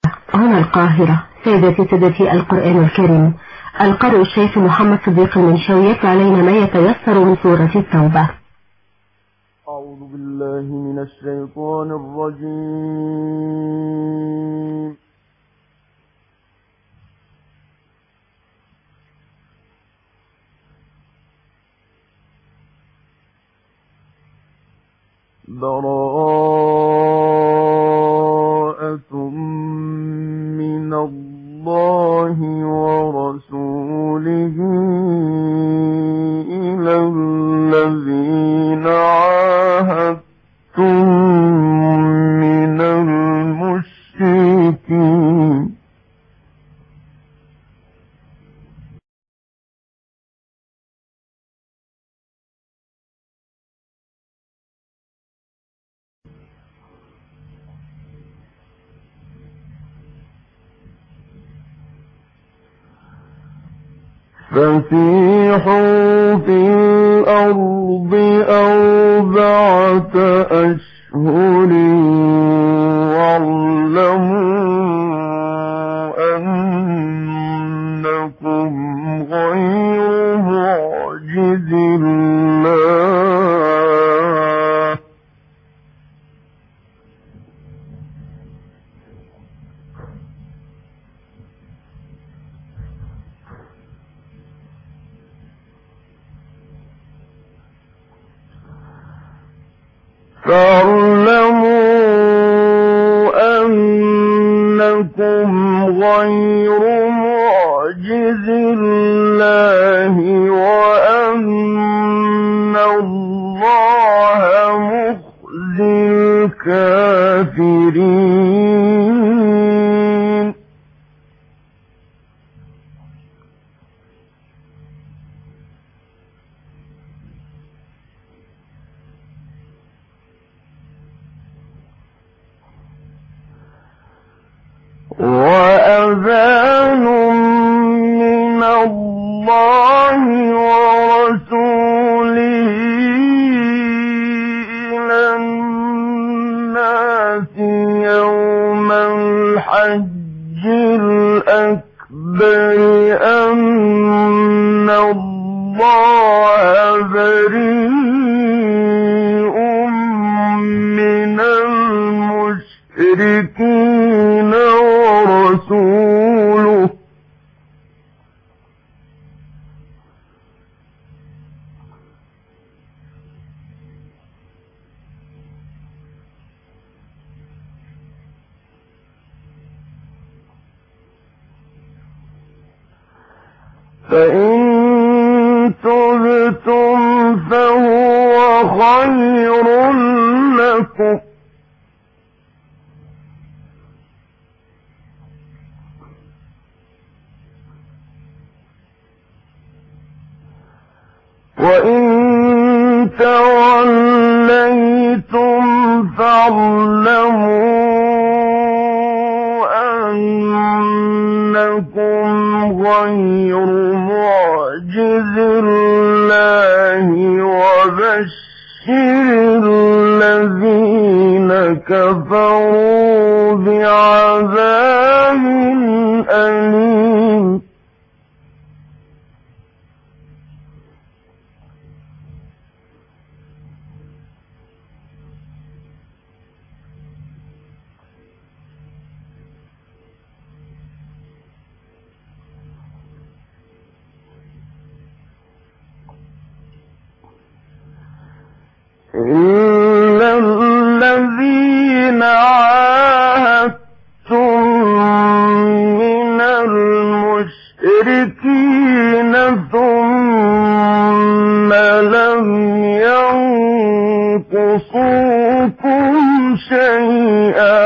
هنا القاهرة. سيدتي القرآن الكريم، القارئ الشيخ محمد صديق المنشاوي يتلو علينا ما يتيسر من سورة التوبة. أعوذ بالله من الشيطان الرجيم. براءة من الله ورسوله إلى الذين عاهدتم من المشركين. فسيحوا في الأرض 4 أشهر واعلموا أنكم غير معجز الله فاعلموا أنكم غير معجز الله وأن الله مخزي الكافرين. وأذان من الله ورسوله إلى الناس يوم الحج الأكبر أن الله بريء من المشركين ورسوله فإن تبتم فهو خير لكم وإن توليتم فاعلموا أنكم غير معجز الله وبشر الذين كفروا بعذاب أليم. إلا الذين عاهدتم من المشركين ثم لم ينقصوكم شيئا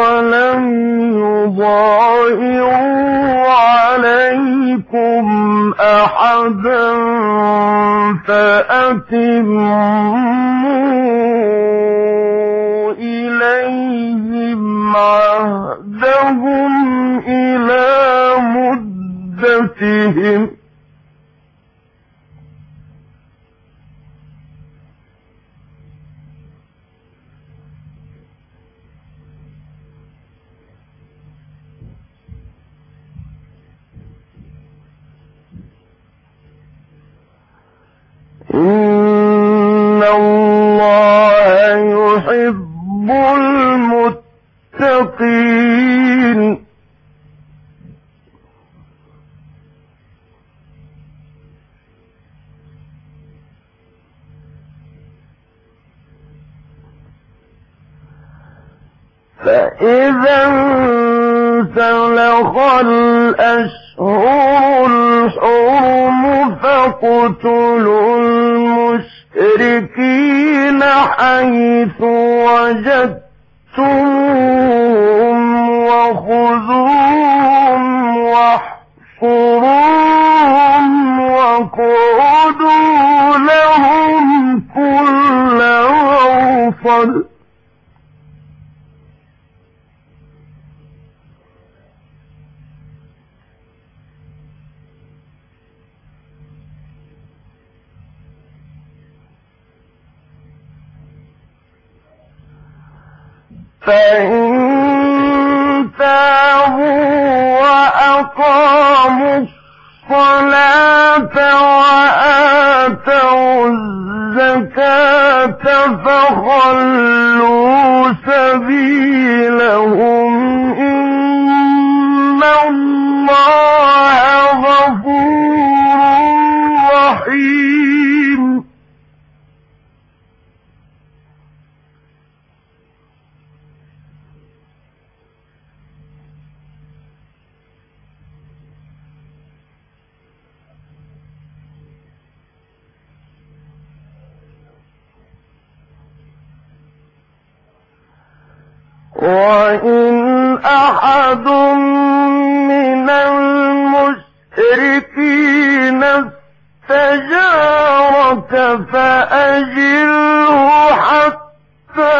ولم يظاهروا عليكم أحدا فأتموا إليهم عهدهم إلى مدتهم إن الله يحب المتقين فإذا انسلخ الأشهر الحرم فاقتلوا المشركين حيث وجدتموهم وخذوهم واحصروهم واقعدوا لهم كل مرصد فإن تابوا وأقاموا الصلاة وآتوا الزكاة فخلوا سبيلهم إن الله غفور رحيم وإن أحد من المشركين استجارك فأجره حتى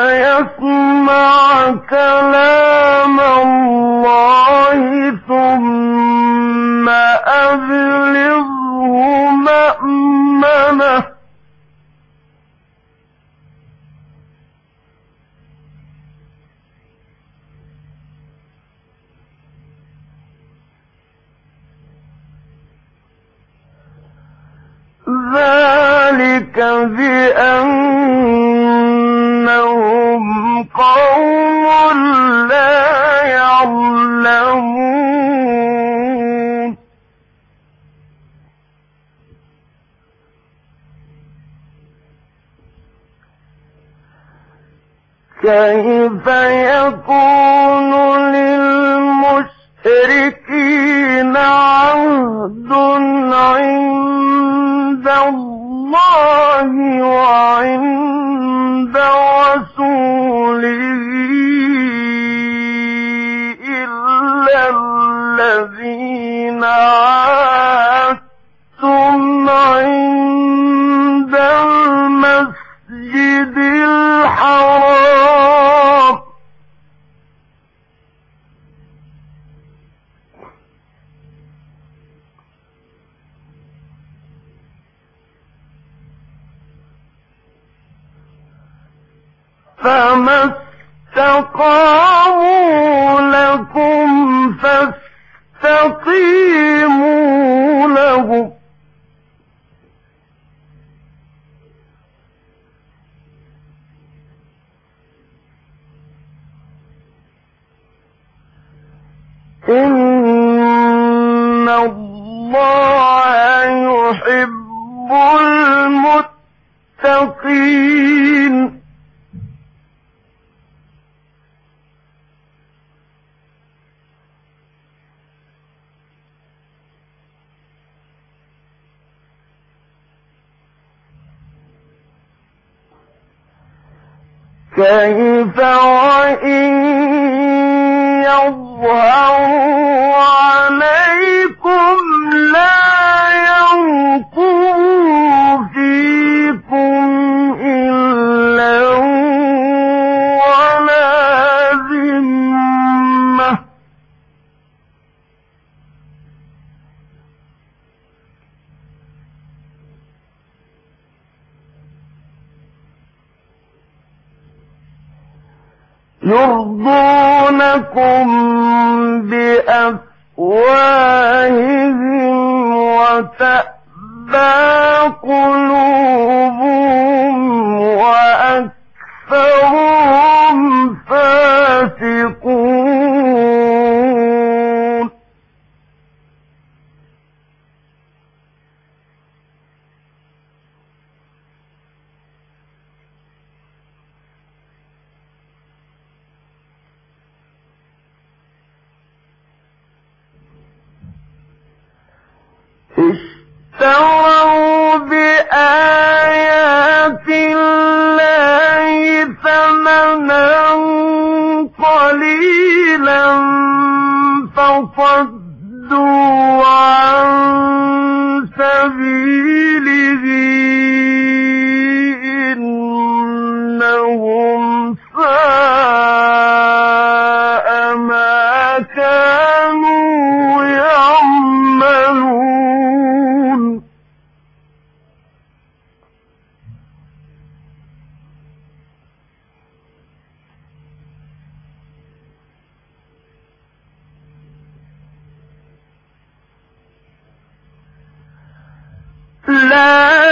يسمع كلام الله ثم أبلغه مأمنه ذلك بأنهم قوم لا يعلمون كيف يكون للمشركين عهد عند الله وعند رسوله إلا الذين عاهدتم عند المسجد الحرام فما استقاموا لكم فاستقيموا لهم إن الله يحب المتقين كيف وإن يظهروا عليكم لا يرضونكم بأفواههم وتأبى قلوبهم وأكثرهم فاسقون اشتروا بآيات الله ثمنا قليلا فصدوا عن سبيله إنهم ساء ما كانوا يعملون لا